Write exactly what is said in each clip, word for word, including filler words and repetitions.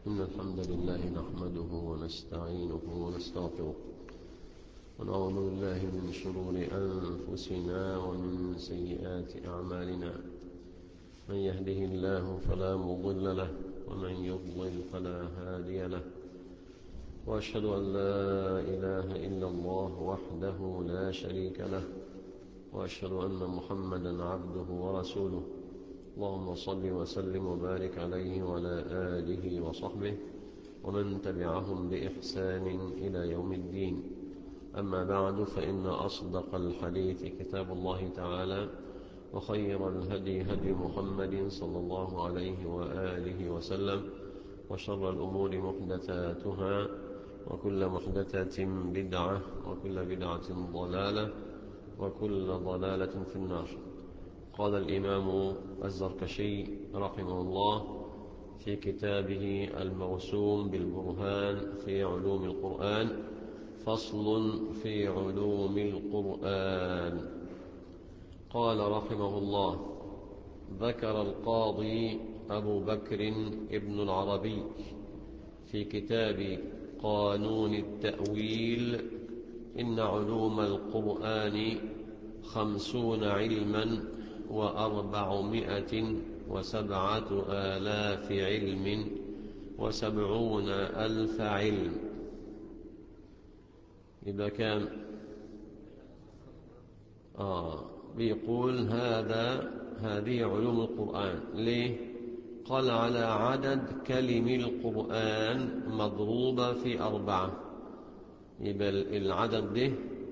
إن الحمد لله نحمده ونستعينه ونستغفره ونعوذ بالله من شرور أنفسنا ومن سيئات أعمالنا. من يهده الله فلا مضل له ومن يضلل فلا هادي له، وأشهد أن لا إله إلا الله وحده لا شريك له، وأشهد أن محمدا عبده ورسوله. اللهم صل وسلم وبارك عليه وعلى آله وصحبه ومن تبعهم بإحسان إلى يوم الدين. أما بعد، فإن أصدق الحديث كتاب الله تعالى، وخير الهدي هدي محمد صلى الله عليه وآله وسلم، وشر الأمور محدثاتها، وكل محدثة بدعة، وكل بدعة ضلالة، وكل ضلالة في النار. قال الإمام الزركشي رحمه الله في كتابه الموسوم بالبرهان في علوم القرآن: فصل في علوم القرآن. قال رحمه الله: ذكر القاضي أبو بكر ابن العربي في كتاب قانون التأويل إن علوم القرآن خمسون علما وأربعمائة وسبعة آلاف علم وسبعون ألف علم. إذا كان آه بيقول هذا هذه علوم القرآن. ليه؟ قال على عدد كلم القرآن مضروبة في أربعة، يبقى العدد ده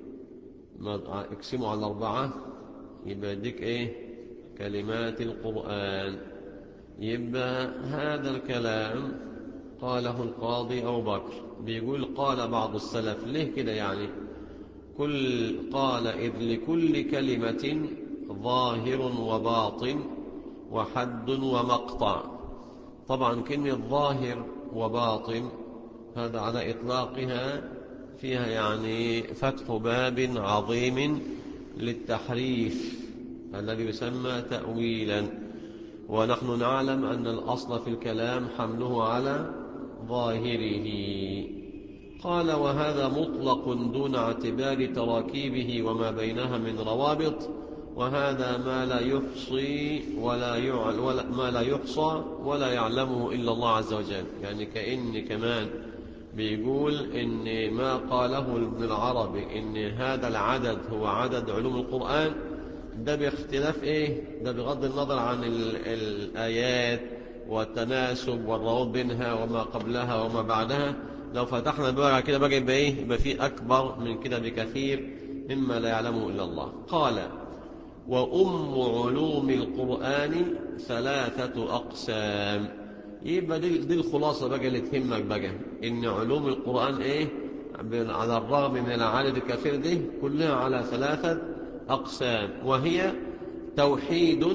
اقسمه على أربعة، يبقى ديك إيه؟ كلمات القرآن. يبقى هذا الكلام قاله القاضي أبو بكر. بيقول قال بعض السلف. ليه كده يعني؟ كل قال إذ لكل كلمة ظاهر وباطن وحد ومقطع. طبعا كلمة ظاهر وباطن هذا على إطلاقها فيها يعني فتح باب عظيم للتحريف الذي يسمى تأويلا، ونحن نعلم أن الأصل في الكلام حمله على ظاهره. قال وهذا مطلق دون اعتبار تراكيبه وما بينها من روابط، وهذا ما لا يحصي ولا يعل ولا ما لا يحصى ولا يعلمه إلا الله عز وجل. يعني كأن كمان بيقول إن ما قاله ابن العربي إن هذا العدد هو عدد علوم القرآن، ده باختلاف إيه؟ ده بغض النظر عن الآيات والتناسب والروابط بينها وما قبلها وما بعدها. لو فتحنا بقى كده بقى يبقى إيه؟ يبقى فيه أكبر من كده بكثير مما لا يعلمه إلا الله. قال وأم علوم القرآن ثلاثة أقسام. يبقى دي, دي الخلاصة بقى اللي تهمك بقى، إن علوم القرآن إيه؟ على الرغم من العدد الكثير دي كلها على ثلاثة أقسام، وهي توحيد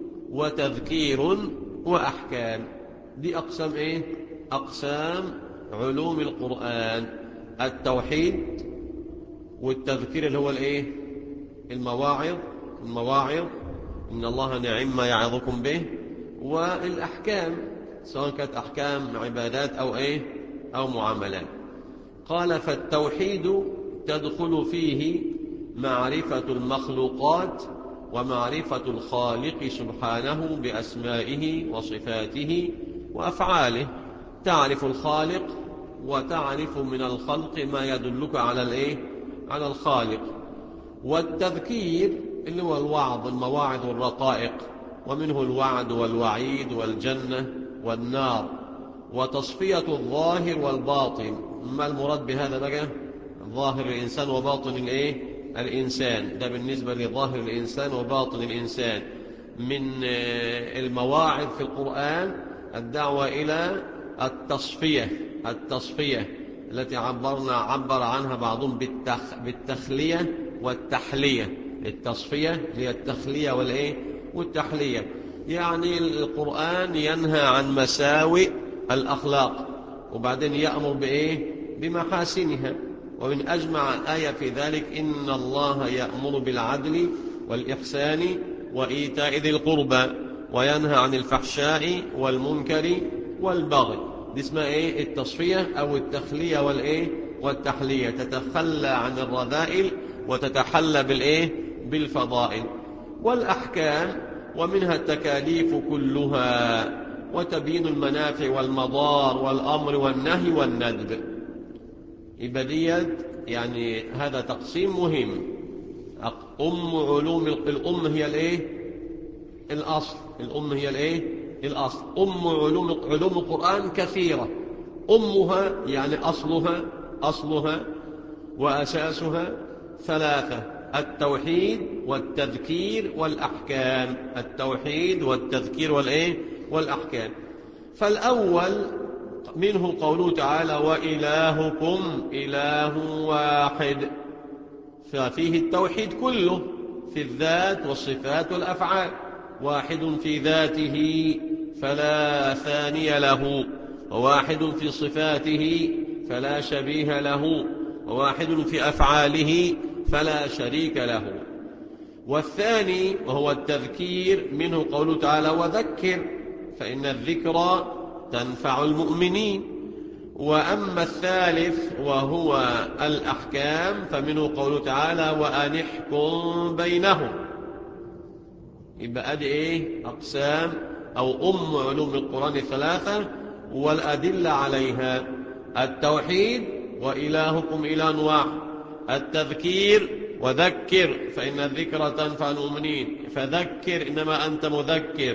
وتذكير وأحكام. دي أقسام إيه؟ أقسام علوم القرآن: التوحيد، والتذكير اللي هو الإيه؟ المواعظ المواعظ إن الله نعم ما يعظكم به، والأحكام سواء كانت أحكام عبادات أو إيه؟ أو معاملات. قال فالتوحيد تدخل فيه معرفة المخلوقات ومعرفة الخالق سبحانه بأسمائه وصفاته وأفعاله. تعرف الخالق وتعرف من الخلق ما يدلك على الإيه؟ على الخالق. والتذكير اللي هو الوعظ، المواعظ والرقائق، ومنه الوعد والوعيد والجنة والنار. وتصفية الظاهر والباطن. ما المراد بهذا بقى؟ ظاهر الإنسان وباطن الإيه؟ الإنسان. ده بالنسبة لظاهر الإنسان وباطن الإنسان. من المواعظ في القرآن الدعوة إلى التصفية التصفية التي عبرنا عبر عنها بعضهم بالتخ بالتخلية والتحلية. التصفية هي التخلية والإيه؟ والتحلية. يعني القرآن ينهى عن مساوئ الأخلاق، وبعدين يأمر بإيه؟ بمحاسنها. ومن أجمع آية في ذلك إن الله يأمر بالعدل والإحسان وإيتاء ذي القربى وينهى عن الفحشاء والمنكر والبغي. دي اسمها إيه؟ التصفية أو التخلية والإيه؟ والتحلية، تتخلى عن الرذائل وتتحلى بالإيه؟ بالفضائل. والأحكام ومنها التكاليف كلها، وتبيين المنافع والمضار والأمر والنهي والندب. يبقى ديت يعني هذا تقسيم مهم. أم علوم الأم هي الإيه؟ الأصل. الأم هي الإيه؟ الأصل. أم علوم علوم القرآن كثيرة. أمها يعني أصلها أصلها وأساسها ثلاثة: التوحيد والتذكير والأحكام. التوحيد والتذكير والإيه؟ والأحكام. فالأول منه قوله تعالى: وإلهكم إله واحد، ففيه التوحيد كله في الذات والصفات والأفعال. واحد في ذاته فلا ثاني له، وواحد في صفاته فلا شبيه له، وواحد في أفعاله فلا شريك له. والثاني وهو التذكير منه قوله تعالى: وذكر فإن الذكرى تنفع المؤمنين. وأما الثالث وهو الأحكام فمنه قوله تعالى: وأن احكم بينهم. يبقى أدي إيه؟ أقسام أو أم علوم القرآن الثلاثة والأدلة عليها: التوحيد وإلهكم إله واحد، التذكير وذكر فإن الذكرى تنفع المؤمنين فذكر إنما أنت مذكر،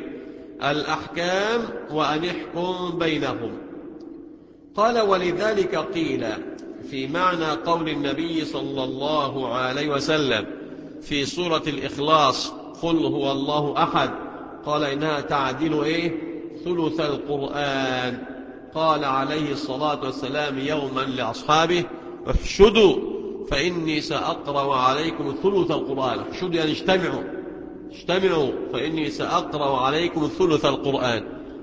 الأحكام وأن احكم بينهم. قال: ولذلك قيل في معنى قول النبي صلى الله عليه وسلم في سورة الإخلاص: قل هو الله أحد، قال: إنها تعدل إيه؟ ثلث القرآن. قال عليه الصلاة والسلام يوما لأصحابه: احشدوا فإني سأقرأ عليكم ثلث القرآن. احشدوا يعني اجتمعوا، اجتمعوا فإني سأقرأ عليكم ثلث القرآن.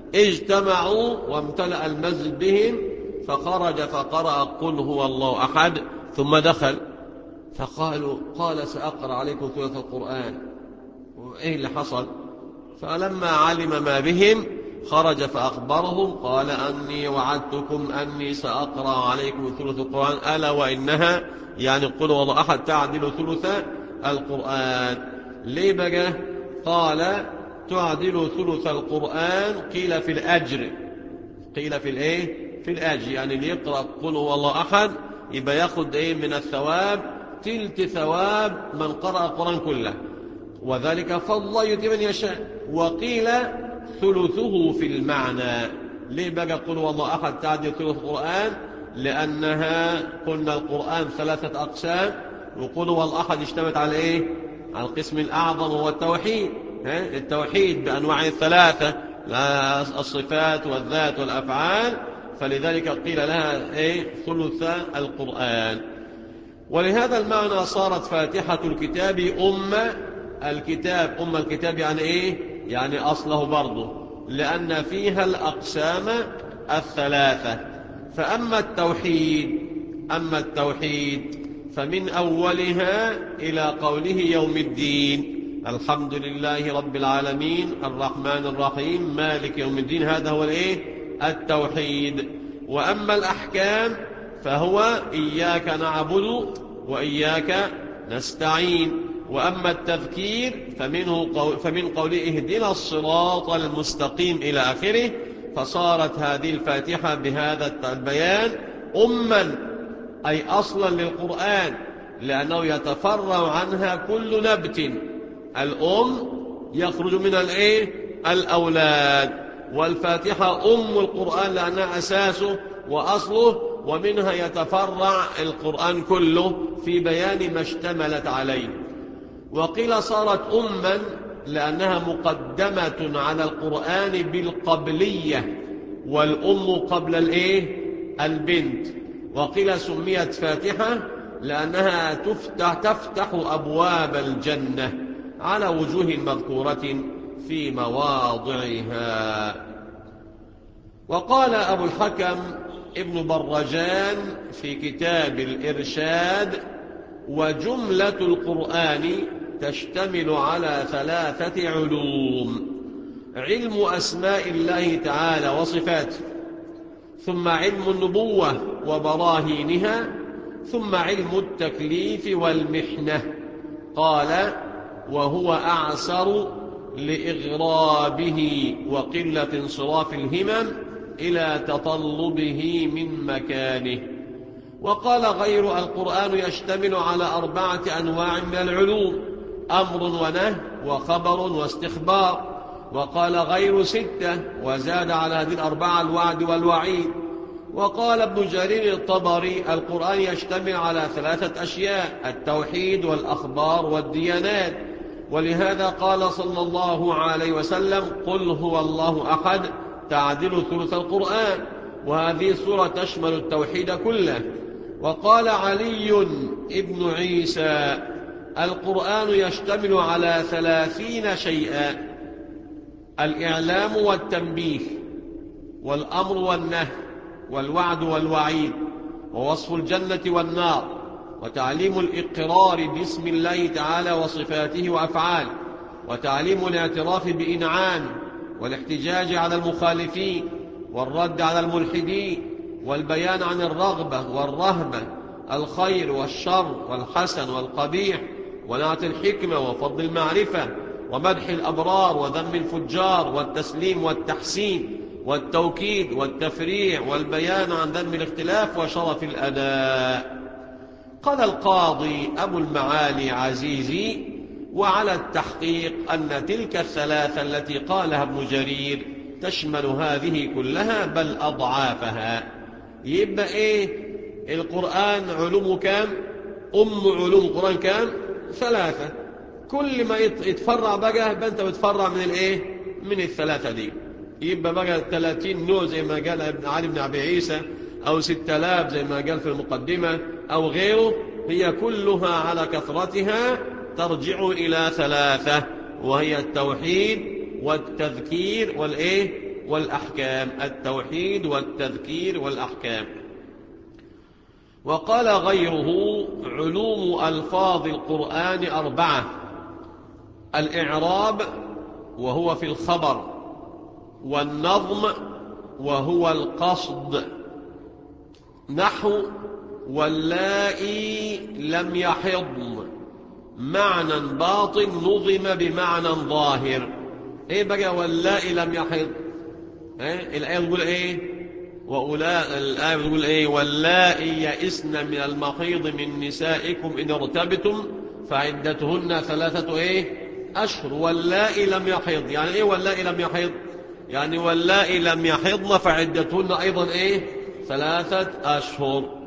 اجتمعوا وامتلأ المسجد بهم، فخرج فقرأ قل هو الله أحد، ثم دخل فقالوا: قال سأقرأ عليكم ثلث القرآن. وإيه اللي حصل؟ فلما علم ما بهم خرج فأخبرهم قال: أني وعدتكم أني سأقرأ عليكم ثلث القرآن، ألا وإنها يعني قل هو الله أحد تعدل ثلث القرآن. ليه بقى؟ قال: تعدل ثلث القرآن. قيل في الأجر، قيل في الإيه؟ في الأجر، يعني اللي يقرأ قل هو الله أحد يبقى ياخد إيه من الثواب؟ تلت ثواب من قرأ القرآن كله، وذلك فضل الله يؤتي من يشاء. وقيل ثلثه في المعنى. ليه بقى قل هو الله أحد تعدل ثلث القرآن؟ لأنها قلنا القرآن ثلاثة أقسام، وقل هو الله أحد اشتمت على إيه؟ على القسم الأعظم وهو التوحيد. التوحيد بأنواع الثلاثة: الصفات والذات والأفعال، فلذلك قيل لها إيه؟ ثلث القرآن. ولهذا المعنى صارت فاتحة الكتاب أم الكتاب. أم الكتاب يعني إيه؟ يعني أصله برضه، لأن فيها الأقسام الثلاثة. فأما التوحيد أما التوحيد فمن أولها إلى قوله يوم الدين: الحمد لله رب العالمين الرحمن الرحيم مالك يوم الدين. هذا هو الإيه؟ التوحيد. وأما الأحكام فهو إياك نعبد وإياك نستعين. وأما التذكير فمنه قول فمن قوله اهدنا الصراط المستقيم إلى آخره. فصارت هذه الفاتحة بهذا البيان أما أي أصلا للقرآن، لأنه يتفرع عنها كل نبت. الأم يخرج من الإيه؟ الأولاد. والفاتحة أم القرآن لأنها أساسه وأصله، ومنها يتفرع القرآن كله في بيان ما اشتملت عليه. وقيل صارت أما لأنها مقدمة على القرآن بالقبلية، والأم قبل الإيه؟ البنت. وقيل سميت فاتحة لأنها تفتح, تفتح أبواب الجنة على وجوه مذكورة في مواضعها. وقال أبو الحكم ابن برجان في كتاب الإرشاد: وجملة القرآن تشتمل على ثلاثة علوم: علم أسماء الله تعالى وصفاته، ثم علم النبوة وبراهينها، ثم علم التكليف والمحنة. قال: وهو أعسر لإغرابه وقلة انصراف الهمم إلى تطلبه من مكانه. وقال غير: القرآن يشتمل على أربعة أنواع من العلوم: أمر ونهي وخبر واستخبار. وقال غير: ستة، وزاد على هذه الأربعة الوعد والوعيد. وقال ابن جرير الطبري: القرآن يشتمل على ثلاثة أشياء: التوحيد والأخبار والديانات. ولهذا قال صلى الله عليه وسلم: قل هو الله أحد، تعدل ثلث القرآن. وهذه السورة تشمل التوحيد كله. وقال علي ابن عيسى: القرآن يشتمل على ثلاثين شيئا: الإعلام والتنبيه، والأمر والنهي، والوعد والوعيد، ووصف الجنة والنار، وتعليم الإقرار باسم الله تعالى وصفاته وأفعاله، وتعليم الاعتراف بإنعامه، والاحتجاج على المخالفين، والرد على الملحدين، والبيان عن الرغبة والرهبة، الخير والشر والحسن والقبيح، ونعت الحكمة وفضل المعرفة، ومدح الأبرار وذم الفجار، والتسليم والتحسين، والتوكيد والتفريع، والبيان عن ذم الاختلاف وشرف الأداء. قال القاضي أبو المعالي عزيزي: وعلى التحقيق أن تلك الثلاثة التي قالها ابن جرير تشمل هذه كلها بل أضعافها. يبقى إيه؟ القرآن علوم كام؟ أم علوم القرآن كام؟ ثلاثة. كل ما يتفرع بقى يبقى أنت بتفرع من الإيه؟ من الثلاثة دي. يبقى بقى ثلاثين نوع زي ما قال ابن علي بن أبي عيسى، أو ستة آلاف زي ما قال في المقدمة، أو غيره، هي كلها على كثرتها ترجع إلى ثلاثة، وهي التوحيد والتذكير والإيه؟ والأحكام. التوحيد والتذكير والأحكام. وقال غيره: علوم ألفاظ القرآن أربعة: الإعراب وهو في الخبر، والنظم وهو القصد، نحو واللائي لم يحضن، معنى باطن نظم بمعنى ظاهر. ايه بقى واللائي لم يحض؟ ايه الآية بتقول ايه؟ وأولا الآية بتقول ايه؟ واللائي يئسن من المحيض من نسائكم إن ارتبتم فعدتهن ثلاثة ايه؟ أشهر. واللائي لم يحض يعني ايه؟ واللائي لم يحض يعني واللائي لم يحضن فعدتهن أيضا ايه؟ ثلاثة أشهر.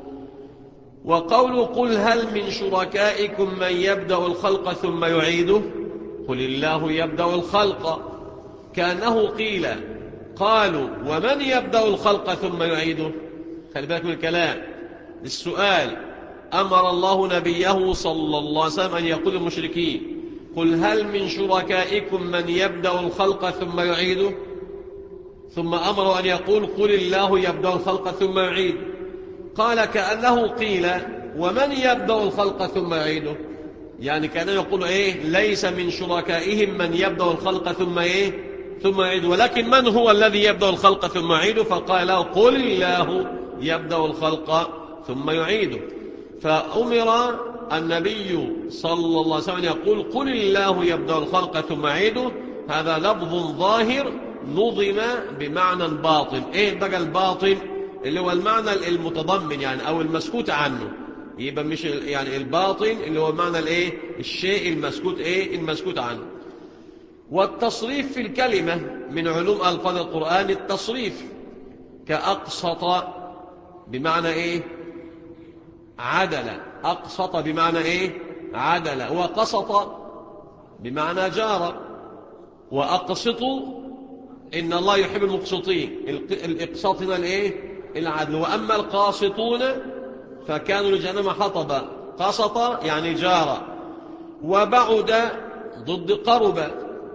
وقول قل هل من شركائكم من يبدأ الخلق ثم يعيده؟ قل الله يبدأ الخلق. كأنه قيل قالوا ومن يبدأ الخلق ثم يعيده؟ خلي بالك من الكلام. السؤال: أمر الله نبيه صلى الله عليه وسلم أن يقول للمشركين: قل هل من شركائكم من يبدأ الخلق ثم يعيده؟ ثم أمر أن يقول قل الله يبدأ الخلق ثم يعيده. قال كأنه قيل ومن يبدأ الخلق ثم يعيده؟ يعني كأنه يقول إيه؟ ليس من شركائهم من يبدأ الخلق ثم إيه؟ ثم يعيده، ولكن من هو الذي يبدأ الخلق ثم يعيده؟ فقال له قل الله يبدأ الخلق ثم يعيده. فأمر النبي صلى الله عليه وسلم يقول قل الله يبدأ الخلق ثم يعيده. هذا لفظ ظاهر نظم بمعنى باطن. إيه بقى الباطن؟ اللي هو المعنى المتضمن يعني أو المسكوت عنه. يبقى مش يعني الباطن اللي هو معنى الايه؟ الشيء المسكوت ايه؟ المسكوت عنه. والتصريف في الكلمة من علوم ألفاظ القرآن التصريف، كأقسط بمعنى ايه؟ عدل. أقسط بمعنى ايه؟ عدل. وقسط بمعنى جار. وأقسط إن الله يحب المقسطين. الإقساط هنا الايه؟ العدل. وأما القاسطون فكانوا لجهنم حطبا. قسط يعني جار. وبعد ضد قرب.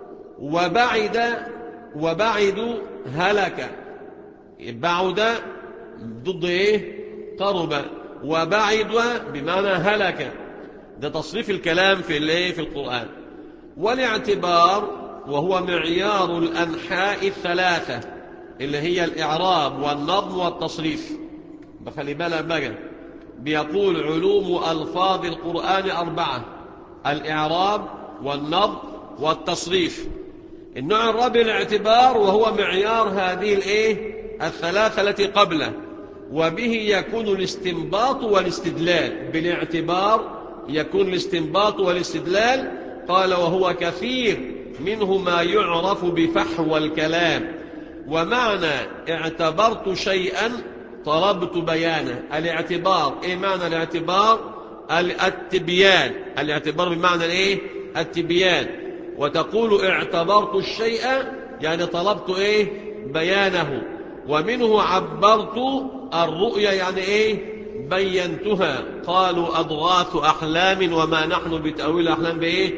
وبعد وبعد هلك. بعد ضد ايه؟ قرب. وبعد بمعنى هلك. ده تصريف الكلام في الايه؟ في القرآن. والاعتبار وهو معيار الأنحاء الثلاثة اللي هي الإعراب والنظم والتصريف. بخلي بالك بقى، بيقول علوم ألفاظ القرآن أربعة: الإعراب والنظم والتصريف. النوع الرابع الاعتبار، وهو معيار هذه الايه الثلاثة التي قبله، وبه يكون الاستنباط والاستدلال. بالاعتبار يكون الاستنباط والاستدلال. قال وهو كثير منه ما يعرف بفحوى الكلام. ومعنى اعتبرت شيئا طلبت بيانه. الاعتبار ايه معنى الاعتبار؟ التبيان. الاعتبار بمعنى ايه؟ التبيان. وتقول اعتبرت الشيء يعني طلبت ايه؟ بيانه. ومنه عبرت الرؤيا يعني ايه؟ بينتها. قالوا أضغاث أحلام وما نحن بتأويل أحلام بايه؟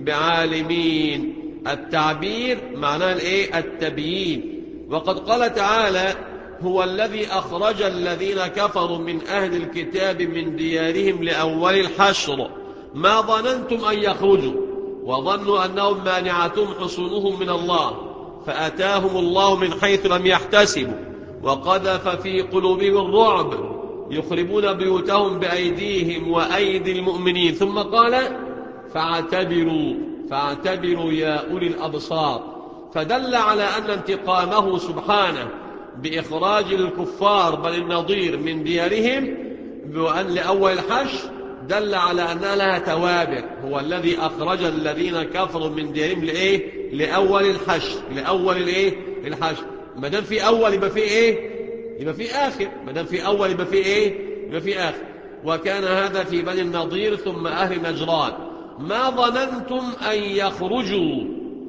بعالمين. التعبير معناه الايه؟ التبيين. وقد قال تعالى هو الذي أخرج الذين كفروا من أهل الكتاب من ديارهم لأول الحشر ما ظننتم أن يخرجوا وظنوا أنهم مانعتهم حصونهم من الله فأتاهم الله من حيث لم يحتسبوا وقذف في قلوبهم الرعب يخربون بيوتهم بأيديهم وأيدي المؤمنين. ثم قال فاعتبروا فاعتبروا يا أولي الأبصار. فدل على أن انتقامه سبحانه بإخراج الكفار بل النضير من ديارهم وأن لأول الحشر دل على أنها لها توابع. هو الذي أخرج الذين كفروا من ديارهم لإيه؟ لأول الحشر. لأول الإيه؟ الحشر. ما دام في أول يبقى في إيه؟ يبقى في آخر. ما دام في أول يبقى في إيه؟ يبقى في آخر. وكان هذا في بني النضير ثم أهل نجران. ما ظننتم أن يخرجوا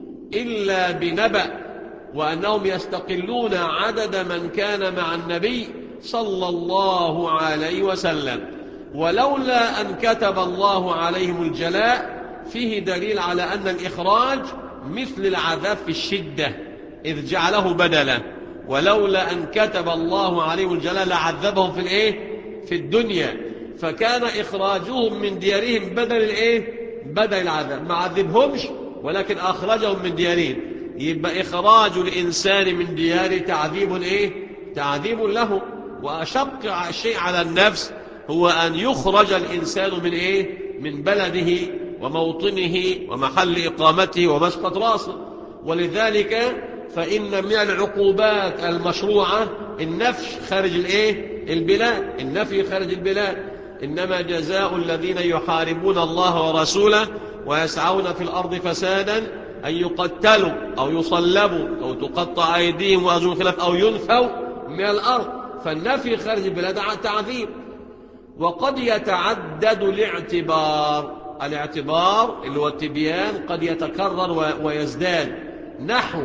إلا بنبأ وأنهم يستقلون عدد من كان مع النبي صلى الله عليه وسلم. ولولا أن كتب الله عليهم الجلاء فيه دليل على أن الإخراج مثل العذاب في الشدة إذ جعله بدلا. ولولا أن كتب الله عليهم الجلاء لعذبهم في الإيه؟ في الدنيا. فكان إخراجهم من ديارهم بدل الإيه؟ بدل العذاب. ما عذبهمش ولكن أخرجهم من ديارهم. يبقى إخراج الإنسان من دياره تعذيب إيه؟ تعذيب له. وأشق شيء على النفس هو أن يخرج الإنسان من إيه؟ من بلده وموطنه ومحل إقامته ومسقط راسه. ولذلك فإن من العقوبات المشروعة النفي خارج الإيه؟ البلاد. النفي خارج البلاد. إنما جزاء الذين يحاربون الله ورسوله ويسعون في الأرض فسادا أن يقتلوا أو يصلبوا أو تقطع أيديهم وأرجلهم خلاف أو ينفوا من الأرض. فالنفي خارج البلاد تعذيب. وقد يتعدد الاعتبار. الاعتبار اللي هو التبيان قد يتكرر ويزداد. نحو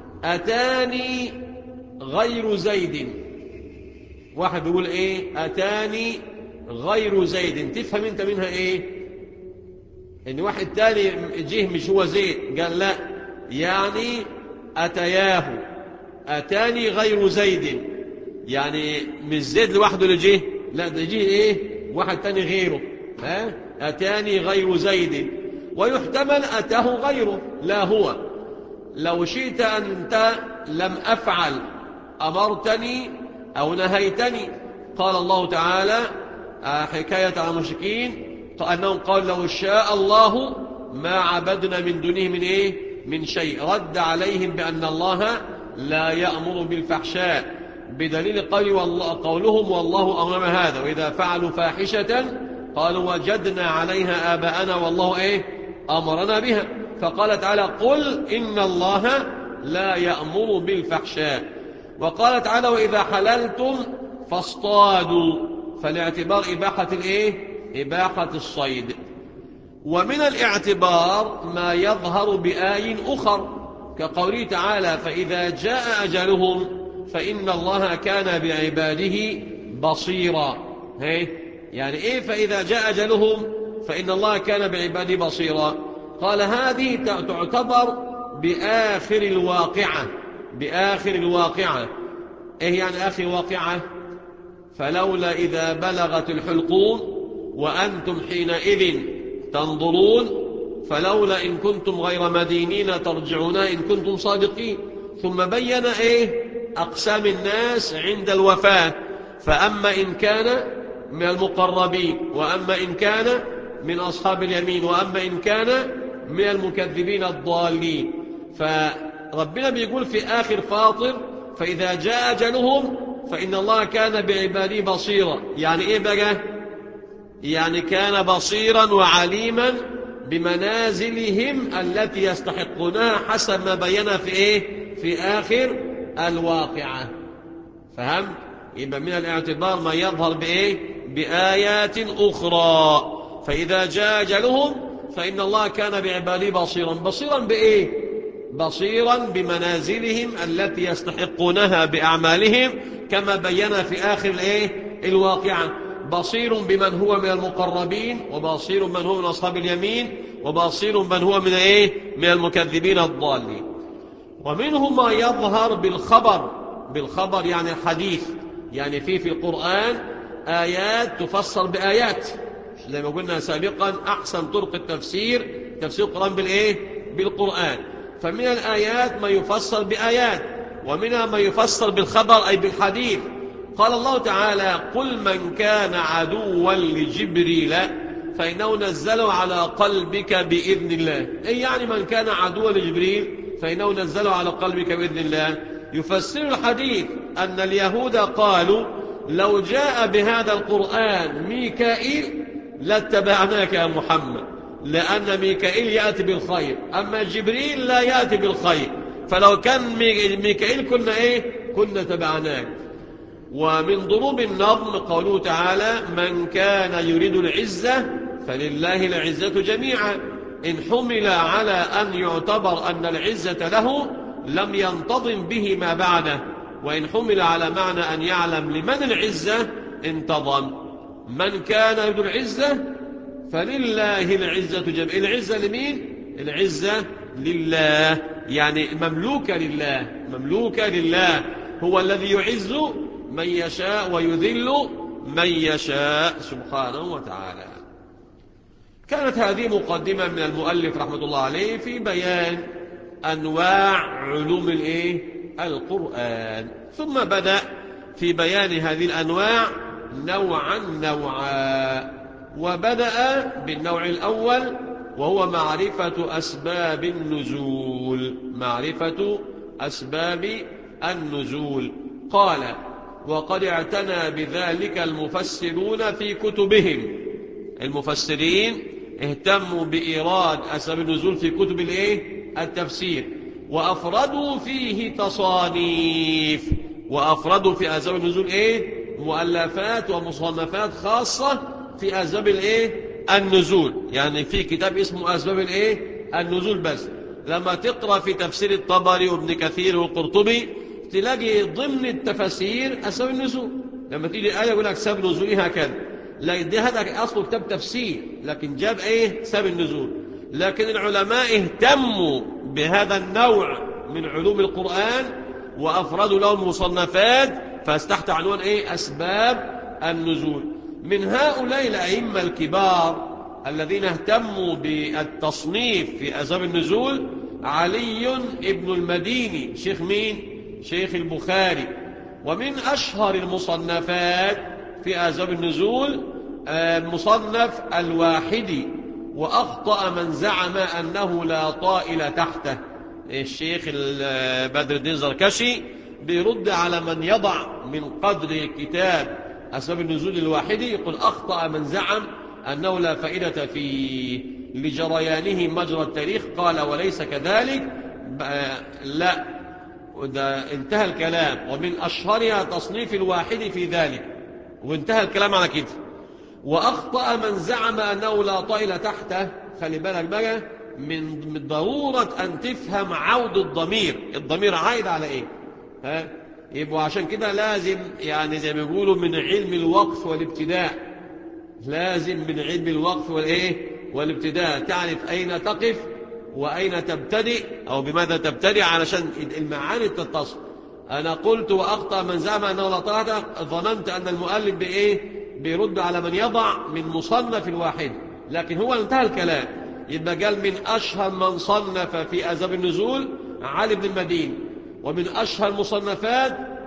أتاني غير زيد. واحد بيقول إيه؟ أتاني غير زيد. تفهم أنت منها إيه؟ إن واحد تاني جه مش هو زيد. قال لا، يعني أتياه. أتاني غير زيد يعني مش زيد لوحده اللي جه، لا ده جه إيه؟ واحد تاني غيره. ها؟ أتاني غير زيد. ويحتمل أتاه غيره لا هو. لو شئت أنت لم أفعل أمرتني أو نهيتني. قال الله تعالى حكاية عن المشركين أنهم قالوا لو شاء الله ما عبدنا من دونه من إيه؟ من شيء. رد عليهم بأن الله لا يأمر بالفحشاء بدليل قول والله قولهم والله أمرنا هذا. وإذا فعلوا فاحشة قالوا وجدنا عليها آباءنا والله إيه؟ أمرنا بها. فقال تعالى قل إن الله لا يأمر بالفحشاء. وقال تعالى وإذا حللتم فاصطادوا. فالاعتبار إباحة الإيه؟ إباحة الصيد. ومن الاعتبار ما يظهر بآي أخر كقوله تعالى فإذا جاء أجلهم فإن الله كان بعباده بصيرا. هي يعني إيه فإذا جاء أجلهم فإن الله كان بعباده بصيرا؟ قال هذه تعتبر بآخر الواقعة. بآخر الواقعة. إيه يعني آخر واقعة؟ فلولا إذا بلغت الحلقوم وأنتم حينئذ تنظرون فلولا إن كنتم غير مدينين ترجعون إن كنتم صادقين. ثم بين إيه؟ أقسام الناس عند الوفاة، فأما إن كان من المقربين، وأما إن كان من أصحاب اليمين، وأما إن كان من المكذبين الضالين. فربنا بيقول في آخر فاطر: فإذا جاء أجلهم فإن الله كان بعباده بصيرا. يعني إيه بقى؟ يعني كان بصيرا وعليما بمنازلهم التي يستحقونها حسب ما بينا في إيه؟ في آخر الواقعة. فهم؟ يبقى من الاعتبار ما يظهر بإيه؟ بآيات أخرى. فإذا جاء أجلهم فإن الله كان بعباده بصيرا. بصيرا بإيه؟ بصيرا بمنازلهم التي يستحقونها بأعمالهم كما بينا في آخر الإيه؟ الواقعة. بصير بمن هو من المقربين، وبصير من هو من أصحاب اليمين، وبصير من هو من إيه؟ من المكذبين الضالين. ومنهم ما يظهر بالخبر. بالخبر يعني الحديث، يعني في في القرآن آيات تفسر بآيات، زي ما قلنا سابقا أحسن طرق التفسير تفسير القرآن بالإيه؟ بالقرآن. فمن الآيات ما يفسر بآيات، ومنها ما يفسر بالخبر أي بالحديث. قال الله تعالى: قل من كان عدوا لجبريل فإنه نزله على قلبك بإذن الله. أي يعني من كان عدوا لجبريل فإنه نزله على قلبك بإذن الله. يفسر الحديث أن اليهود قالوا: لو جاء بهذا القرآن ميكائيل لاتبعناك يا محمد، لأن ميكائيل يأتي بالخير، أما جبريل لا يأتي بالخير، فلو كان ميكائيل كنا إيه؟ كنا تبعناك. ومن ضروب النظم قوله تعالى: من كان يريد العزة فلله العزة جميعا. إن حمل على أن يعتبر أن العزة له لم ينتظم به ما بعده، وإن حمل على معنى أن يعلم لمن العزة انتظم. من كان يريد العزة فلله العزة جميعا. العزة لمين؟ العزة لله، يعني مملوكة لله، مملوكة لله. هو الذي يعز من يشاء ويذل من يشاء سبحانه وتعالى. كانت هذه مقدمة من المؤلف رحمة الله عليه في بيان أنواع علوم الإيه؟ القرآن، ثم بدأ في بيان هذه الأنواع نوعا نوعا، وبدأ بالنوع الأول وهو معرفة أسباب النزول. معرفة أسباب النزول. قال: وقد اعتنى بذلك المفسرون في كتبهم. المفسرين اهتموا بإيراد أسباب النزول في كتب الايه؟ التفسير، وأفردوا فيه تصانيف، وأفردوا في أسباب النزول ايه؟ مؤلفات ومصنفات خاصة في أسباب الايه؟ النزول. يعني في كتاب اسمه أسباب الايه؟ النزول بس. لما تقرأ في تفسير الطبري وابن كثير والقرطبي تلاقي ضمن التفاسير أسباب النزول. لما تيجي آية يقول لك سبب نزولي هكذا، لا ده هذا أصله كتاب تفسير، لكن جاب إيه؟ سبب النزول. لكن العلماء اهتموا بهذا النوع من علوم القرآن وأفردوا له المصنفات، فاستحت عنوان إيه؟ أسباب النزول. من هؤلاء الأئمة الكبار الذين اهتموا بالتصنيف في أسباب النزول علي ابن المديني، شيخ مين؟ شيخ البخاري. ومن أشهر المصنفات في أسباب النزول مصنف الواحدي، وأخطأ من زعم أنه لا طائل تحته. الشيخ بدر الدين الزركشي بيرد على من يضع من قدر كتاب أسباب النزول الواحدي، يقول: أخطأ من زعم أنه لا فائدة فيه لجريانه مجرى التاريخ. قال: وليس كذلك، لا، ده انتهى الكلام. ومن أشهرها تصنيف الواحد في ذلك، وانتهى الكلام على كده. وأخطأ من زعم أنه لا طائل تحته. خلي بالك بقى من ضرورة أن تفهم عود الضمير. الضمير عائد على إيه؟ ها؟ يبقى عشان كده لازم، يعني زي ما بيقولوا، من علم الوقف والابتداء. لازم من علم الوقف والإيه؟ والابتداء تعرف أين تقف وأين تبتدئ، أو بماذا تبتدئ، علشان المعاني تتصل. أنا قلت: وأخطأ من زعم أنه لا طائل، ظننت أن المؤلف بإيه؟ بيرد على من يضع من مصنف الواحد، لكن هو انتهى الكلام. يبقى قال: من أشهر من صنف في أسباب النزول علي بن المديني، ومن أشهر المصنفات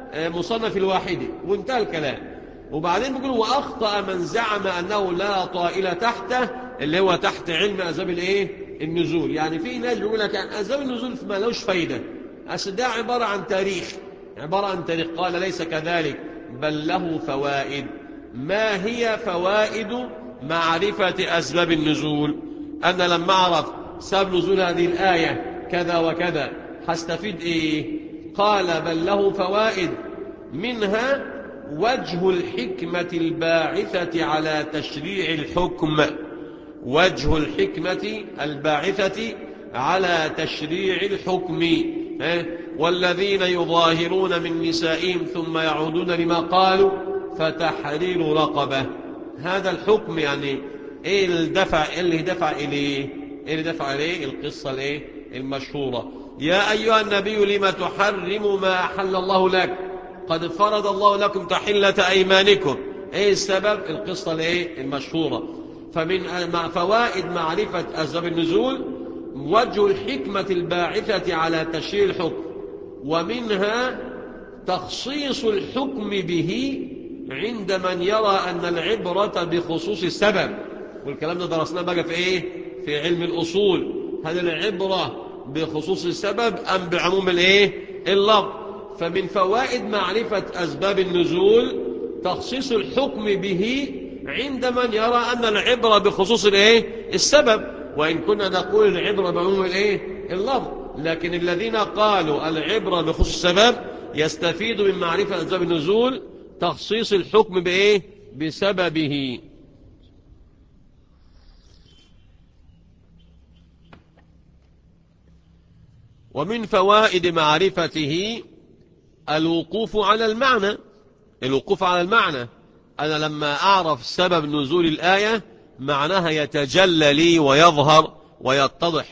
مصنف الواحدي وانتهى الكلام. وبعدين بيقول وأخطأ من زعم أنه لا طائل تحته، اللي هو تحت علم أسباب الإيه؟ النزول. يعني في ناس بيقول لك أسباب النزول ما لوش فايدة، أصل ده عبارة عن تاريخ، عبارة عن تاريخ. قال ليس كذلك، بل له فوائد. ما هي فوائد معرفة أسباب النزول؟ أنا لما أعرف سبب نزول هذه الآية كذا وكذا هستفيد إيه؟ قال بل له فوائد، منها وجه الحكمة الباعثة على تشريع الحكم، وجه الحكمة الباعثة على تشريع الحكم. والذين يظاهرون من نسائهم ثم يعودون لما قالوا فتحرير رقبة. هذا الحكم يعني ايه الدفع اللي دفع اليه؟ ايه اللي دفع اليه؟ القصة الايه المشهورة: يا ايها النبي لما تحرم ما احل الله لك قد فرض الله لكم تحلة ايمانكم. ايه السبب؟ القصة الايه المشهورة. فمن فوائد معرفة أسباب النزول وجه الحكمة الباعثة على تشريع الحكم، ومنها تخصيص الحكم به عند من يرى أن العبرة بخصوص السبب. والكلام ده درسناه بقى في إيه؟ في علم الأصول. هل العبرة بخصوص السبب أم بعموم الإيه؟ اللفظ؟ فمن فوائد معرفة أسباب النزول تخصيص الحكم به عند من يرى أن العبرة بخصوص الإيه؟ السبب، وإن كنا نقول العبرة بعموم الإيه؟ اللفظ، لكن الذين قالوا العبرة بخصوص السبب يستفيدوا من معرفة أسباب النزول تخصيص الحكم بإيه؟ بسببه. ومن فوائد معرفته الوقوف على المعنى. الوقوف على المعنى، أنا لما أعرف سبب نزول الآية معناها يتجلى لي ويظهر ويتضح.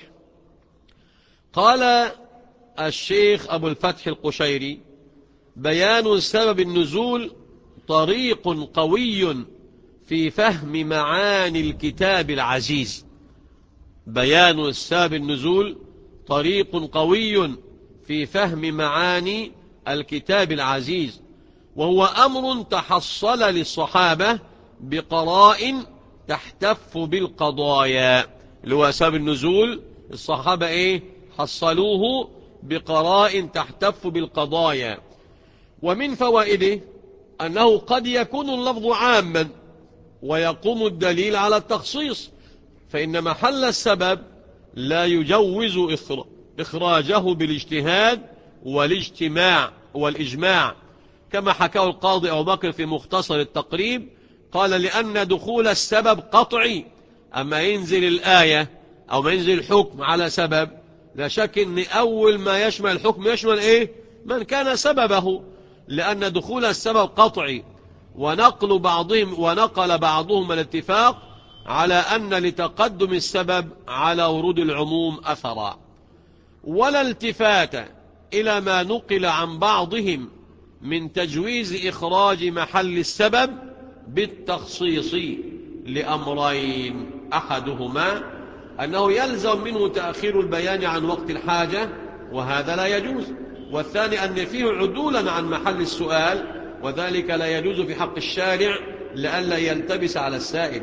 قال الشيخ أبو الفتح القشيري: بيان سبب النزول طريق قوي في فهم معاني الكتاب العزيز. بيان سبب النزول طريق قوي في فهم معاني الكتاب العزيز، وهو أمر تحصل للصحابة بقراء تحتف بالقضايا. اللي هو سبب النزول الصحابة إيه؟ حصلوه بقراء تحتف بالقضايا. ومن فوائده أنه قد يكون اللفظ عاما ويقوم الدليل على التخصيص، فإن محل السبب لا يجوز إخراجه بالاجتهاد والاجتماع والإجماع، كما حكاه القاضي أبو بكر في مختصر التقريب. قال: لأن دخول السبب قطعي. أما ينزل الآية أو ما ينزل الحكم على سبب، لا شك أن أول ما يشمل الحكم يشمل إيه؟ من كان سببه، لأن دخول السبب قطعي. ونقل بعضهم ونقل بعضهم الاتفاق على أن لتقدم السبب على ورود العموم أثرا، ولا التفات إلى ما نقل عن بعضهم من تجويز إخراج محل السبب بالتخصيص لأمرين: أحدهما أنه يلزم منه تأخير البيان عن وقت الحاجة، وهذا لا يجوز. والثاني أن فيه عدولا عن محل السؤال، وذلك لا يجوز في حق الشارع لئلا يلتبس على السائل.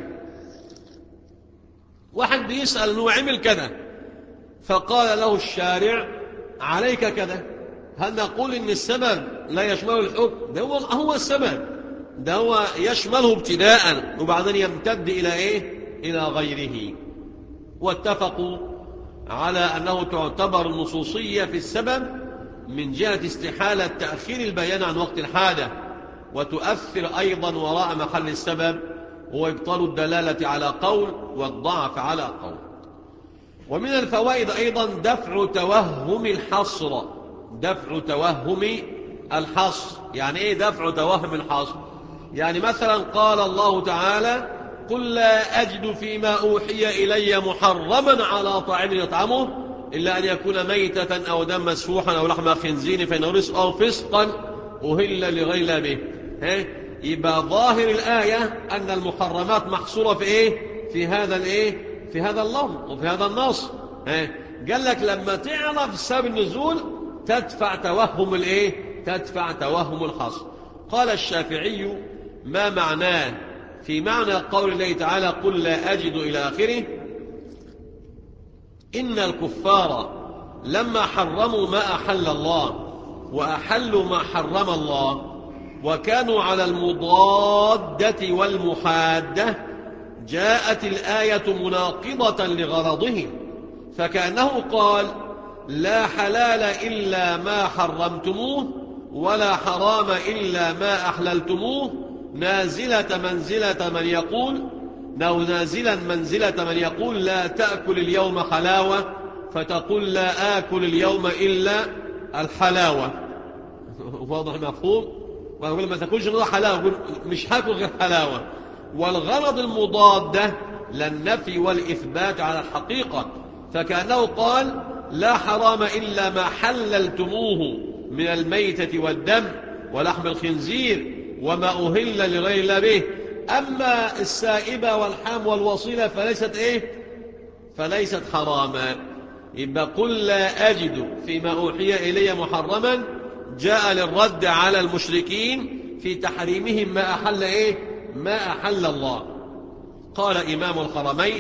واحد بيسأل أنه عمل كذا، فقال له الشارع عليك كذا، هل نقول إن السبب لا يشمل الحكم؟ ده هو, هو السبب، ده هو يشمله ابتداء وبعدين يمتد إلى إيه؟ إلى غيره. واتفقوا على أنه تعتبر النصوصية في السبب من جهة استحالة تأخير البيان عن وقت الحاجة، وتؤثر أيضا وراء محل السبب، هو إبطال الدلالة على قول والضعف على قول. ومن الفوائد أيضا دفع توهم الحصر. دفع توهم الحصر يعني إيه دفع توهم الحصر؟ يعني مثلا قال الله تعالى: قل لا أجد فيما أوحي إلي محرما على طاعم يطعمه إلا أن يكون ميتة أو دم مسفوحا أو لحم خنزير فإنه رزق أو فسقا أهل لغير به. يبقى ظاهر الآية أن المحرمات محصورة في إيه؟ في هذا الإيه؟ في هذا اللفظ وفي هذا النص. قال لك لما تعرف سبب النزول تدفع توهم الإيه؟ تدفع توهم الحصر. قال الشافعي: ما معناه في معنى قول الله تعالى قل لا أجد إلى آخره؟ إن الكفار لما حرموا ما أحل الله وأحلوا ما حرم الله وكانوا على المضادة والمحادة جاءت الآية مناقضة لغرضهم، فكأنه قال: لا حلال إلا ما حرمتموه ولا حرام إلا ما أحللتموه، نازلة منزلة من يقول أو نازلا منزلة من يقول لا تأكل اليوم حلاوة فتقول لا آكل اليوم إلا الحلاوة. واضح مفهوم؟ ويقول ما تاكلش غير حلاوة، مش هاكل غير حلاوة. والغرض المضادة للنفي والإثبات على الحقيقة، فكأنه قال: لا حرام إلا ما حللتموه من الميتة والدم ولحم الخنزير وما أهل لغير الله به، أما السائبة والحام والوصيلة فليست إيه؟ فليست حراما. يبقى قل لا أجد فيما أوحي إلي محرما جاء للرد على المشركين في تحريمهم ما أحل إيه؟ ما أحل الله. قال إمام الحرمين: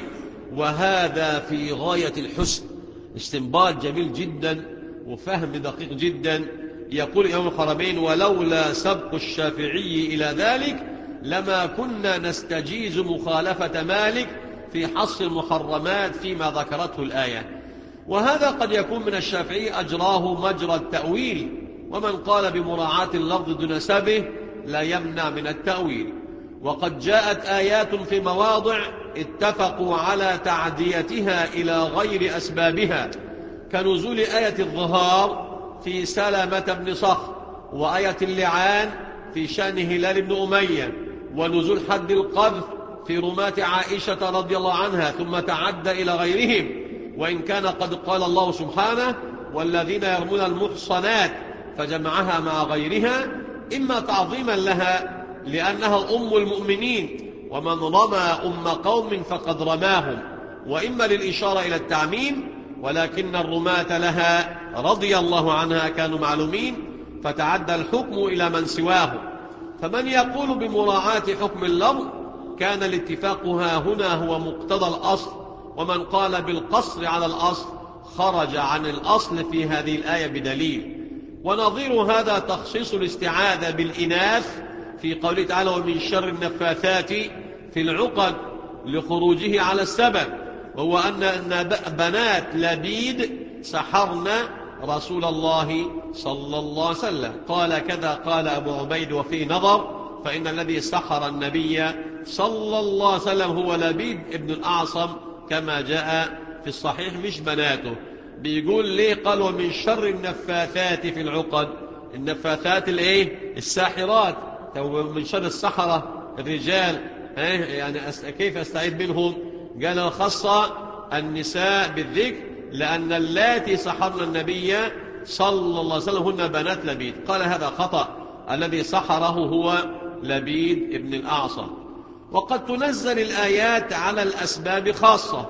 وهذا في غاية الحسن، استنباط جميل جدا وفهم دقيق جدا. يقول إمام الحرمين: ولولا سبق الشافعي إلى ذلك لما كنا نستجيز مخالفة مالك في حصر المحرمات فيما ذكرته الآية. وهذا قد يكون من الشافعي أجراه مجرى التأويل، ومن قال بمراعاة اللفظ دون سبه لا يمنع من التأويل. وقد جاءت آيات في مواضع اتفقوا على تعديتها إلى غير أسبابها، كنزول آية الظهار في سلمة بن صخر، وآية اللعان في شأن هلال بن أمية، ونزول حد القذف في رماة عائشة رضي الله عنها، ثم تعدى إلى غيرهم. وإن كان قد قال الله سبحانه: والذين يرمون المحصنات، فجمعها مع غيرها، إما تعظيما لها لأنها أم المؤمنين ومن رمى أم قوم فقد رماهم، وإما للإشارة إلى التعميم، ولكن الرماة لها رضي الله عنها كانوا معلومين، فتعدى الحكم إلى من سواه. فمن يقول بمراعاة حكم اللفظ كان الاتفاق ها هنا هو مقتضى الأصل، ومن قال بالقصر على الأصل خرج عن الأصل في هذه الآية بدليل. ونظير هذا تخصيص الاستعاذة بالإناث في قوله تعالى: ومن شر النفاثات في العقد، لخروجه على السبب، وهو أن بنات لبيد سحرن رسول الله صلى الله عليه وسلم. قال كذا قال أبو عبيد وفي نظر، فإن الذي سحر النبي صلى الله عليه وسلم هو لبيد ابن الأعصم كما جاء في الصحيح، مش بناته. بيقول ليه قال ومن شر النفاثات في العقد؟ النفاثات الايه؟ الساحرات. من شر السحرة الرجال، يعني كيف استعيذ منهم؟ قال الخاصة النساء بالذكر، لأن اللاتي سحرن النبي صلى الله عليه وسلم هن بنات لبيد. قال هذا خطأ، الذي سحره هو لبيد ابن الأعصم. وقد تنزل الآيات على الأسباب خاصة،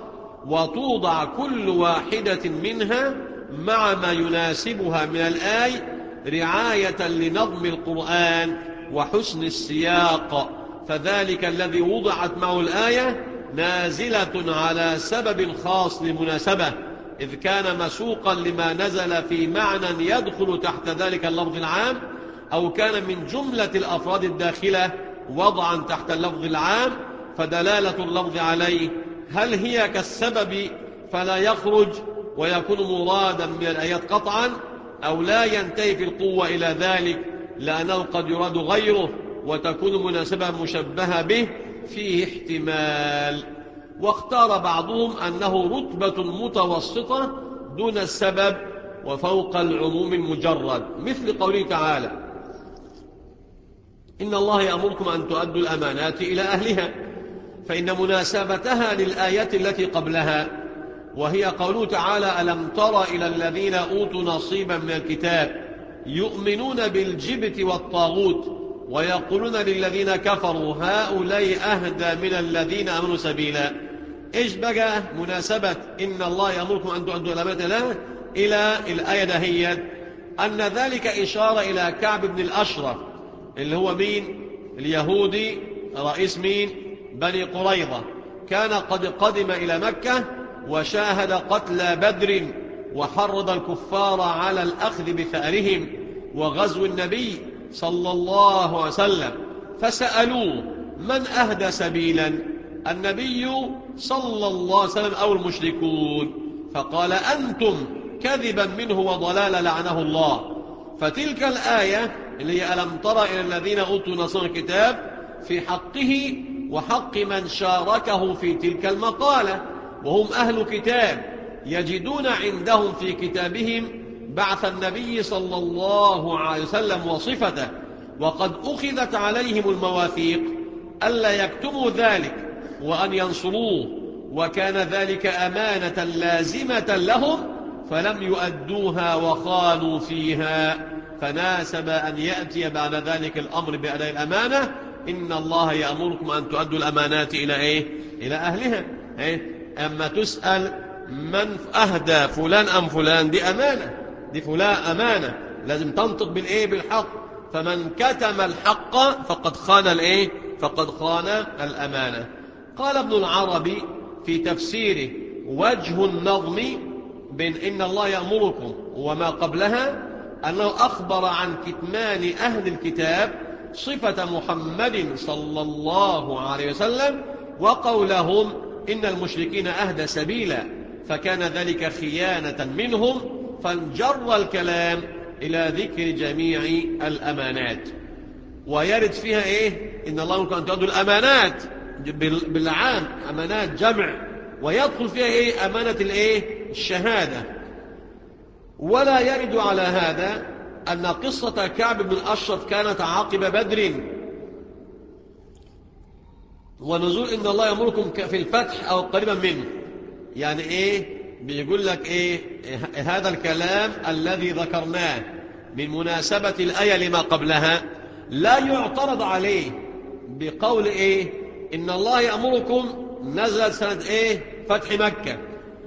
وتوضع كل واحدة منها مع ما يناسبها من الآية رعاية لنظم القرآن وحسن السياق. فذلك الذي وضعت معه الآية نازلة على سبب خاص لمناسبة، إذ كان مسوقا لما نزل في معنى يدخل تحت ذلك اللفظ العام، أو كان من جملة الأفراد الداخلة وضعا تحت اللفظ العام، فدلالة اللفظ عليه هل هي كالسبب فلا يخرج ويكون مرادا من الآيات قطعا، أو لا ينتهي في القوة إلى ذلك لأنه قد يراد غيره وتكون مناسبة مشبهة به، فيه احتمال. واختار بعضهم أنه رتبة متوسطة دون السبب وفوق العموم المجرد، مثل قوله تعالى: إن الله يأمركم أن تؤدوا الأمانات إلى أهلها، فإن مناسبتها للآية التي قبلها، وهي قوله تعالى: ألم تر إلى الذين أوتوا نصيبا من الكتاب يؤمنون بالجبت والطاغوت ويقولون للذين كفروا هؤلاء أهدى من الذين آمنوا سبيلا. إيش بقى مناسبة إن الله يأمركم أن تؤدوا الأمانات له إلى الآية دهيت؟ أن ذلك إشارة إلى كعب بن الأشرف اللي هو مين؟ اليهودي رئيس مين؟ بني قريظة. كان قد قدم إلى مكة وشاهد قتل بدر وحرض الكفار على الأخذ بثأرهم وغزو النبي صلى الله عليه وسلم، فسألوه من أهدى سبيلا، النبي صلى الله عليه وسلم أو المشركون؟ فقال أنتم، كذبا منه وضلالا لعنه الله. فتلك الآية اللي هي ألم تر إلى الذين أوتوا نصر الكتاب في حقه وحق من شاركه في تلك المقالة، وهم أهل كتاب يجدون عندهم في كتابهم بعث النبي صلى الله عليه وسلم وصفته، وقد أخذت عليهم المواثيق ألا يكتموا ذلك وأن ينصروه، وكان ذلك أمانة لازمة لهم فلم يؤدوها وخانوا فيها، فناسب أن يأتي بعد ذلك الأمر بأداء الأمانة. إن الله يأمركم أن تؤدوا الأمانات إلى إيه؟ إلى أهلها. إيه؟ أما تسأل من أهدى فلان أم فلان، دي أمانة، دي فلان أمانة، لازم تنطق بالإيه؟ بالحق. فمن كتم الحق فقد خان الإيه؟ فقد خان الأمانة. قال ابن العربي في تفسيره وجه النظم بين إن الله يأمركم وما قبلها أنه أخبر عن كتمان أهل الكتاب صفة محمد صلى الله عليه وسلم، وقولهم إن المشركين أهدى سبيلا، فكان ذلك خيانة منهم، فانجر الكلام إلى ذكر جميع الأمانات. ويرد فيها إيه؟ إن الله يمكن أن تؤدوا الأمانات بالعام، أمانات جمع، ويدخل فيها إيه؟ أمانة الإيه؟ الشهادة. ولا يرد على هذا أن قصة كعب بن الأشرف كانت عقب بدر ونزول إن الله يأمركم في الفتح أو قريبا منه. يعني إيه؟ بيقول لك إيه؟ هذا الكلام الذي ذكرناه من مناسبة الآية لما قبلها لا يعترض عليه بقول إيه؟ إن الله يأمركم نزل سنة إيه؟ فتح مكة،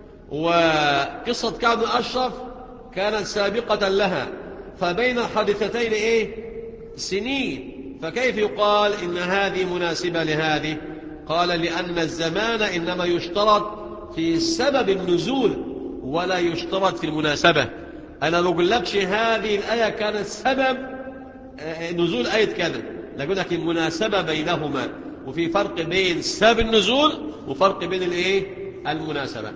وقصة كعب بن الأشرف كانت سابقة لها، فبين الحادثتين إيه؟ سنين، فكيف يقال إن هذه مناسبة لهذه؟ قال لأن الزمان إنما يشترط في سبب النزول ولا يشترط في المناسبة. أنا لو قل لكش هذه الآية كانت سبب نزول آية كذا، لقول لك المناسبة بينهما، وفي فرق بين سبب النزول وفرق بين الإيه؟ المناسبة.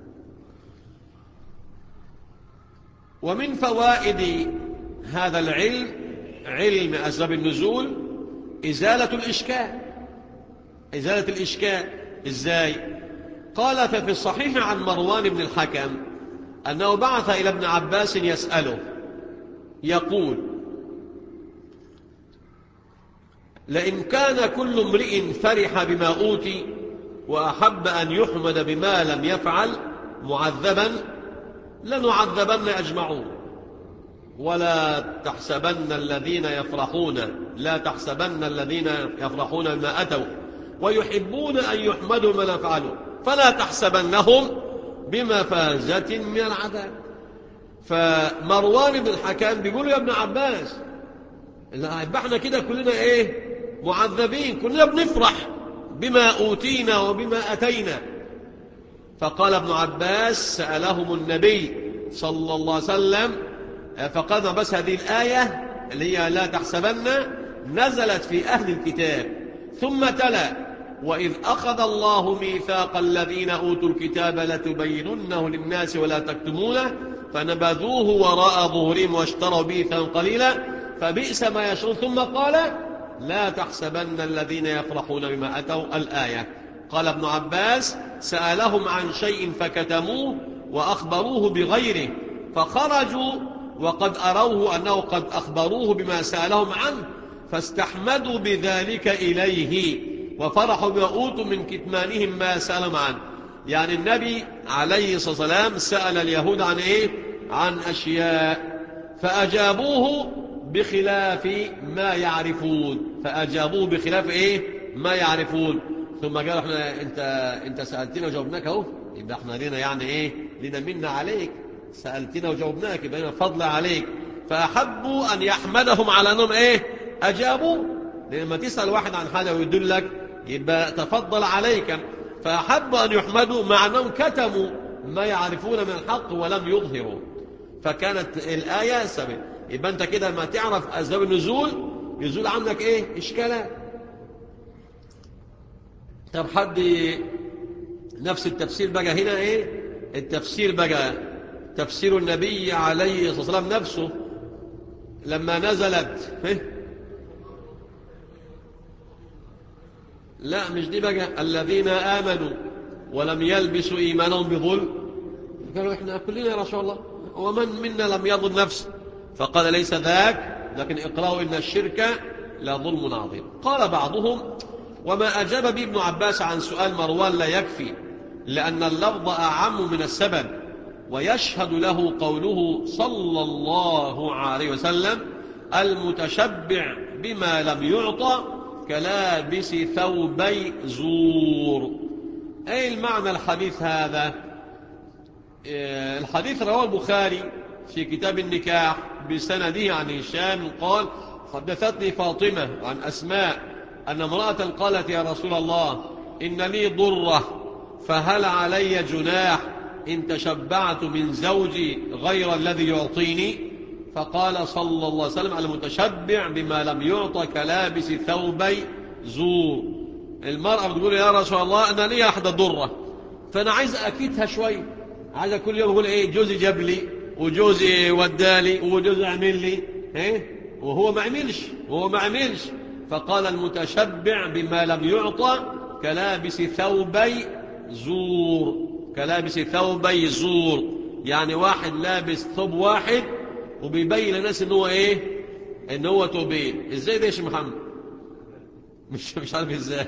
ومن فوائد هذا العلم، علم أسباب النزول، إزالة الإشكال. إزالة الإشكال إزاي؟ قال ففي الصحيح عن مروان بن الحكم أنه بعث إلى ابن عباس يسأله يقول: لئن كان كل امرئ فرح بما أوتي وأحب أن يحمد بما لم يفعل معذبا لنعذبن أجمعون، ولا تحسبن الذين يفرحون لا تحسبن الذين يفرحون بما أتوا ويحبون أن يحمدوا بما يفعلون فلا تحسبنهم بمفازة من العذاب. فمروان بن الحكم بيقول يا ابن عباس، لا يبقى احنا كده كلنا ايه؟ معذبين، كلنا بنفرح بما أوتينا وبما أتينا. فقال ابن عباس: سألهم النبي صلى الله عليه وسلم، فقال بس هذه الآية اللي هي لا تحسبن نزلت في أهل الكتاب، ثم تلا: وإذ أخذ الله ميثاق الذين أوتوا الكتاب لتبيننه للناس ولا تكتمونه فنبذوه وراء ظهورهم واشتروا به ثمنا قليلا فبئس ما يشرون. ثم قال: لا تحسبن الذين يفرحون بما أتوا. الآية. قال ابن عباس: سألهم عن شيء فكتموه وأخبروه بغيره، فخرجوا وقد أروه أنه قد أخبروه بما سألهم عنه، فاستحمدوا بذلك إليه وفرحوا بما أوتوا من كتمانهم ما سألهم عنه. يعني النبي عليه الصلاة والسلام سأل اليهود عن إيه؟ عن أشياء، فأجابوه بخلاف ما يعرفون، فأجابوه بخلاف إيه؟ ما يعرفون. ثم قال احنا انت انت سألتنا وجاوبناك اهو، يبقى احنا لنا يعني ايه؟ لنا منا عليك، سألتنا وجاوبناك، يبقى لنا فضل عليك. فأحبوا أن يحمدهم على أنهم إيه أجابوا. لما تسأل واحد عن حاجة ويدلك يبقى تفضل عليك، فأحبوا أن يحمدوا مع أنهم كتموا ما يعرفون من الحق ولم يظهروا. فكانت الآية سبب. يبقى أنت كده ما تعرف أسباب النزول يزول عنك إيه إشكالات. طب حد نفس التفسير بقى هنا إيه التفسير بقى تفسير النبي عليه الصلاة والسلام نفسه لما نزلت إيه؟ لا مش دي بقى الذين آمنوا ولم يلبسوا إيمانهم بظلم. قالوا إحنا كلنا يا رسول الله ومن منا لم يظلم نفسه، فقال ليس ذاك لكن اقرأوا إن الشرك لظلم عظيم. قال بعضهم وما أجاب به ابن عباس عن سؤال مروان لا يكفي، لأن اللفظ أعم من السبب، ويشهد له قوله صلى الله عليه وسلم المتشبع بما لم يعطى كلابس ثوبي زور. أي المعنى الحديث هذا؟ الحديث رواه البخاري في كتاب النكاح بسنده عن هشام قال حدثتني فاطمة عن أسماء أن امرأة قالت يا رسول الله إن لي ضرة فهل علي جناح إن تشبعت من زوجي غير الذي يعطيني؟ فقال صلى الله عليه وسلم المتشبع بما لم يعطى كلابس ثوبي زور. المرأة بتقول يا رسول الله أنا لي أحد ضرة فأنا عايز أكيدها شوي، عايز كل يوم أقول إيه جوزي جاب لي وجوزي ودالي وجوزي عمل لي إيه وهو ما عملش وهو ما عملش. فقال المتشبع بما لم يعطى كلابس ثوبي زور. كلابس ثوبي زور يعني واحد لابس ثوب واحد وبيبين للناس ان هو ايه ان هو توبين. ازاي ده يا شيخ محمد؟ مش مش عارف ازاي.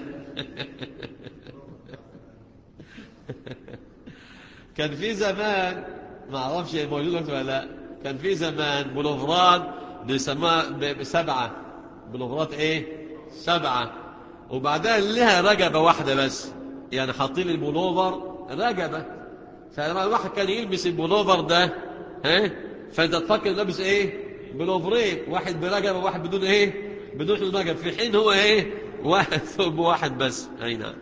كان في زمان ما اعرفش موجود دلوقتي ولا لا، كان في زمان بلوفرات بيسموها بسبعه بلوفرات ايه سبعه وبعدها لها رقبه واحده بس، يعني حاطين البلوفر رقبه، فلما الواحد كان يلبس البلوفر ده ها فانت تفكر لابس ايه بلوفرين، واحد برقبه وواحد بدون ايه بدون رقبه، في حين هو ايه واحد ثوب واحد بس. اي نعم.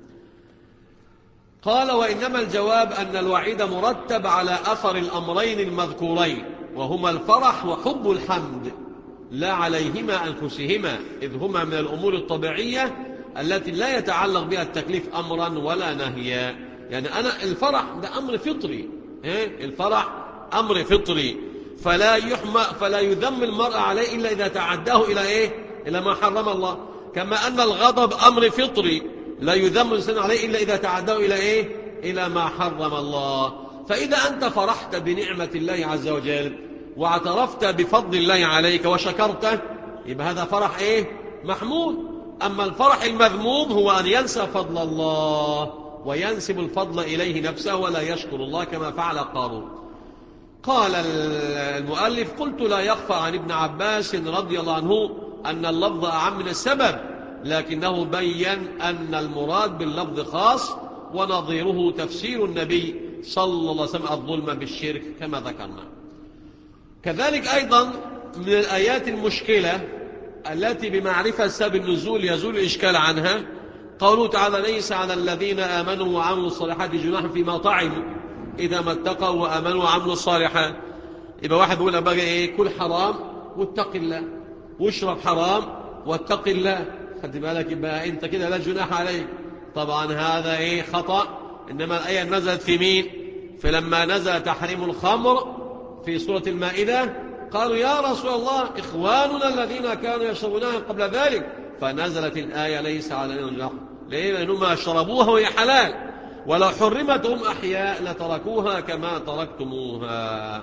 قال وإنما الجواب أن الوعيد مرتب على أثر الأمرين المذكورين وهما الفرح وحب الحمد لا عليهما أنفسهما، إذ هما من الأمور الطبيعية التي لا يتعلق بها التكليف أمرا ولا نهيا. يعني أنا الفرح ده أمر فطري، إيه؟ الفرح أمر فطري فلا يحمى فلا يذم المرء عليه إلا إذا تعداه إلى إيه إلى ما حرم الله، كما أن الغضب أمر فطري لا يذم الإنسان عليه إلا إذا تعداه إلى إيه إلى ما حرم الله. فإذا أنت فرحت بنعمة الله عز وجل واعترفت بفضل الله عليك وشكرته يبقى هذا فرح إيه محمود. أما الفرح المذموم هو أن ينسى فضل الله وينسب الفضل إليه نفسه ولا يشكر الله كما فعل قارون. قال المؤلف قلت لا يخفى عن ابن عباس رضي الله عنه أن اللفظ أعم من السبب، لكنه بين أن المراد باللفظ خاص ونظيره تفسير النبي صلى الله عليه وسلم الظلم بالشرك كما ذكرنا. كذلك أيضا من الآيات المشكلة التي بمعرفة سبب النزول يزول الإشكال عنها قوله تعالى ليس على الذين آمنوا وعملوا الصالحات جناح فيما طعموا إذا ما اتقوا وآمنوا وعملوا الصالحات. يبقى واحد بيقول بقى إيه كل حرام واتق الله واشرب حرام واتق الله، خد بالك يبقى أنت كده لا جناح عليك. طبعا هذا إيه خطأ، إنما الآية نزلت في مين؟ فلما نزل تحريم الخمر في سورة المائدة قالوا يا رسول الله إخواننا الذين كانوا يشربونها قبل ذلك، فنزلت الآية ليس علينا جناح. ليه؟ لأنهم شربوها وهي حلال، ولو حرمتهم أحياء لتركوها كما تركتموها.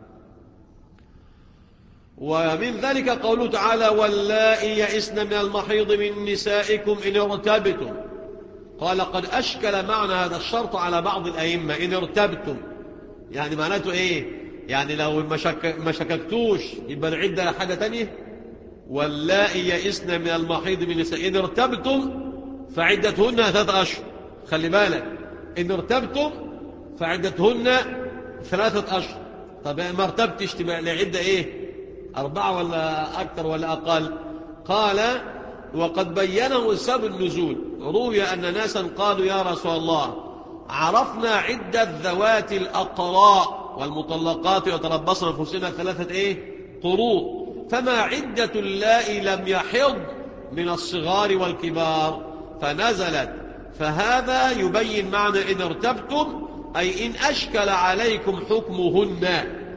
ومن ذلك قوله تعالى واللائي يئسن من المحيض من نسائكم إن ارتبتم. قال قد أشكل معنى هذا الشرط على بعض الأئمة إن ارتبتم، يعني معناته إيه؟ يعني لو ما شككتوش يبقى العدة حاجة تانية. واللائي يئسن من المحيض من نسائكم إن ارتبتم فعدتهن ثلاثة أشهر. خلي بالك إن ارتبتم فعدتهن ثلاثة أشهر. طب ما ارتبتش تبقى العدة إيه؟ أربعة ولا أكثر ولا أقل؟ قال وقد بينه سبب النزول. روي أن ناسا قالوا يا رسول الله عرفنا عدة ذوات الأقراء والمطلقات يتربصن أنفسهن ثلاثة إيه؟ قروء، فما عدة اللائي لم يحض من الصغار والكبار؟ فنزلت فهذا يبين معنى إن ارتبتم، أي إن أشكل عليكم حكمهن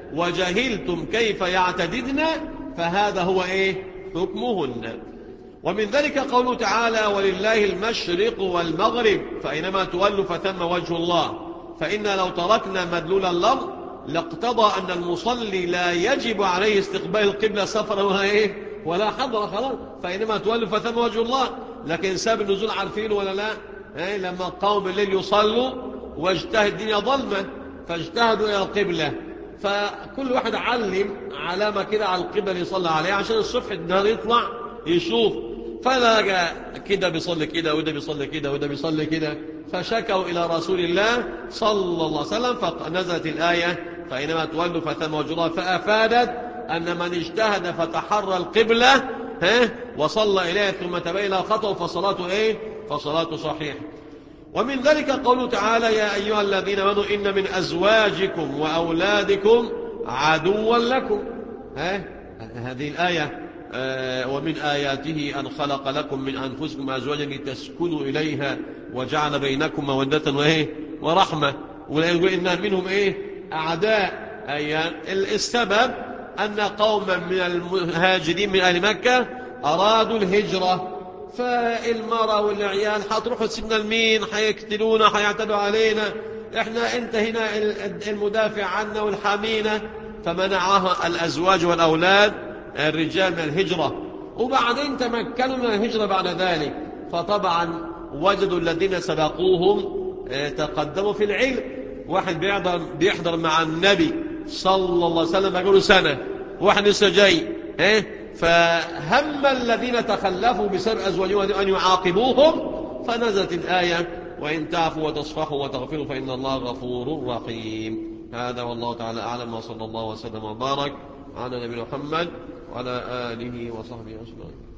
وجهلتم كيف يعتددن فهذا هو إيه؟ حكمهن. ومن ذلك قوله تعالى ولله المشرق والمغرب فأينما تولوا فثم وجه الله. فإنا لو تركنا مدلول اللفظ لاقتضى أن المصلي لا يجب عليه استقبال القبلة سفرا ولا إيه ولا حضر، خلاص فإنما تولوا فثم وجه الله. لكن سبب النزول عارفين ولا لا؟ إيه لما قوم الليل يصلوا واجتهد الدنيا ظلمة فاجتهدوا إلى القبلة، فكل واحد علم علامة كده على القبلة يصلي عليها عشان الصبح النهار يطلع يشوف. فلا كده بيصلي كده وده بيصلي كده وده بيصلي كده، فشكوا إلى رسول الله صلى الله عليه وسلم فنزلت الآية فإنما تولوا فثم وجه الله، فأفادت أن من اجتهد فتحرى القبلة ها وصلى إليها ثم تبين خطأ فصلاته إيه؟ فصلاته صحيح. ومن ذلك قوله تعالى يا أيها الذين آمنوا إن من أزواجكم وأولادكم عدوا لكم. ها هذه الآية آه ومن آياته أن خلق لكم من أنفسكم أزواجا لتسكنوا إليها وجعل بينكم مودة وإيه ورحمة. ويقول إن منهم إيه أعداء، أي السبب أن قوما من المهاجرين من أهل مكة أرادوا الهجرة، فالمرأة والعيال حتروحوا تسيبنا لمين؟ حيقتلونا حيعتدوا علينا، إحنا أنت هنا المدافع عنا والحامينا، فمنعها الأزواج والأولاد الرجال من الهجرة. وبعدين تمكنوا من الهجرة بعد ذلك، فطبعا وجدوا الذين سبقوهم تقدموا في العلم. واحد بيحضر, بيحضر مع النبي صلى الله عليه وسلم بقوله سنة، واحد لسه جاي فهم الذين تخلفوا بسبب أزواجهم أن يعاقبوهم، فنزلت الآية وإن تعفوا وتصفحوا وتغفروا فإن الله غفور رحيم. هذا والله تعالى أعلم، وصلى الله وسلم وبارك على نبينا محمد وعلى آله وصحبه أجمعين.